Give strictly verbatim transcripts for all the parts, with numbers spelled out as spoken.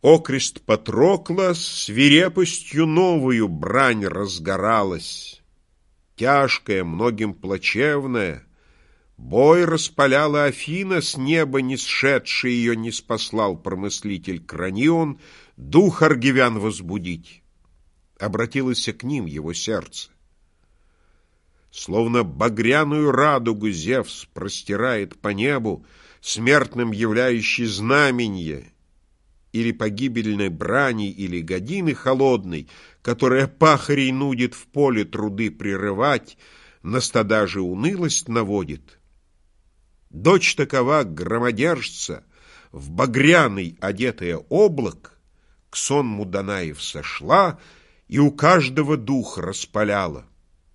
Окрест Патрокла свирепостью новую брань разгоралась, тяжкая, многим плачевная. Бой распаляла Афина, с неба не сшедший ее не спаслал промыслитель Кранион дух аргивян возбудить. Обратилось к ним его сердце. Словно багряную радугу Зевс простирает по небу, смертным являющий знаменье, или погибельной брани, или годины холодной, которая пахарей нудит в поле труды прерывать, на стада же унылость наводит. Дочь такова громодержца, в багряный одетая облак, к сонму Данаев сошла и у каждого дух распаляла.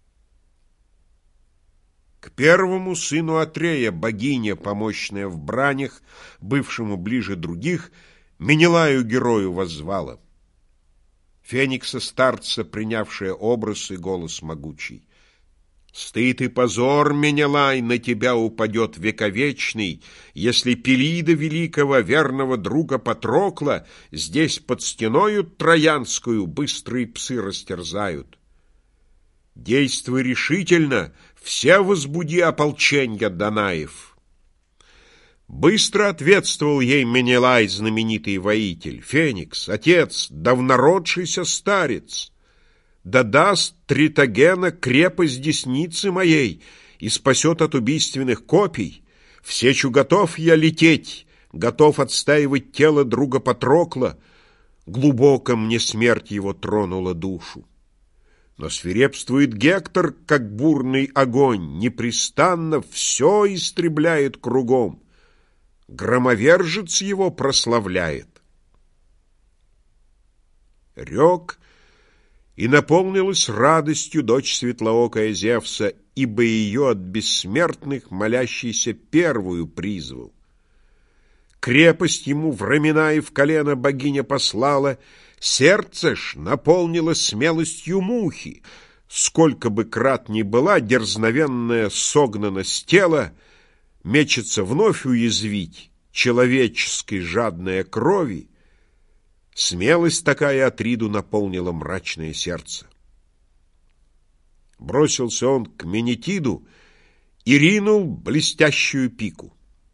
К первому сыну Атрея богиня, помощная в бранях, бывшему ближе других, Менелаю герою воззвала. Феникса старца, принявшая образ и голос могучий: «Стыд и позор, Менелай, на тебя упадет вековечный, если Пелида великого, верного друга Патрокла, здесь под стеною троянскую быстрые псы растерзают. Действуй решительно, все возбуди ополченья Данаев». Быстро ответствовал ей Менелай, знаменитый воитель: «Феникс, отец, давнородшийся старец, да даст Тритогена крепость десницы моей и спасет от убийственных копий. В сечу готов я лететь, готов отстаивать тело друга Патрокла. Глубоко мне смерть его тронула душу. Но свирепствует Гектор, как бурный огонь, непрестанно все истребляет кругом. Громовержец его прославляет». Рек, и наполнилась радостью дочь светлоокая Зевса, ибо ее от бессмертных молящийся первую призвал. Крепость ему в рамена и в колено богиня послала, сердце ж наполнило смелостью мухи. Сколько бы крат ни была дерзновенная согнана с тела, мечется вновь уязвить человеческой жадная крови, смелость такая Атриду наполнила мрачное сердце. Бросился он к Менетиду и ринул блестящую пику.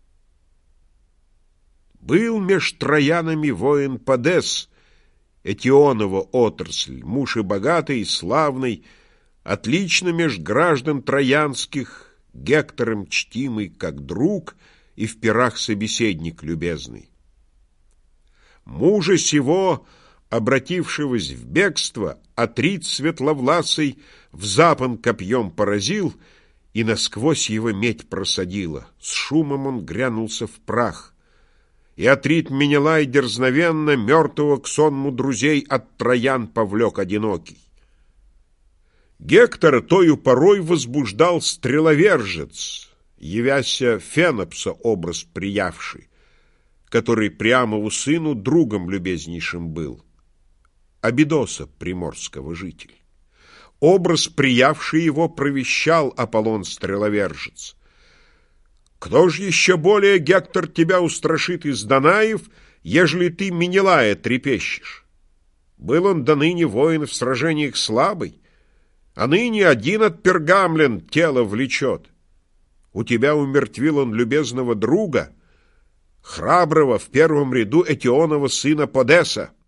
Был меж троянами воин Падес, Этионова отрасль, муж и богатый, и славный, отлично меж граждан троянских, Гектором чтимый как друг и в пирах собеседник любезный. Мужа сего, обратившегося в бегство, Атрид светловласый в запон копьем поразил, и насквозь его медь просадила. С шумом он грянулся в прах. И Атрид Менелай дерзновенно мертвого к сонму друзей от троян повлек одинокий. Гектора тою порой возбуждал стреловержец, явяся Фенопса образ приявший, который Приамову сыну другом любезнейшим был, Абидоса приморского житель. Образ приявший его провещал Аполлон стреловержец: «Кто ж еще более, Гектор, тебя устрашит из Данаев, ежели ты Менелая трепещешь? Был он до ныне воин в сражениях слабый, а ныне один от Пергамлен тело влечет. У тебя умертвил он любезного друга, храброго в первом ряду Этионова сына Подеса.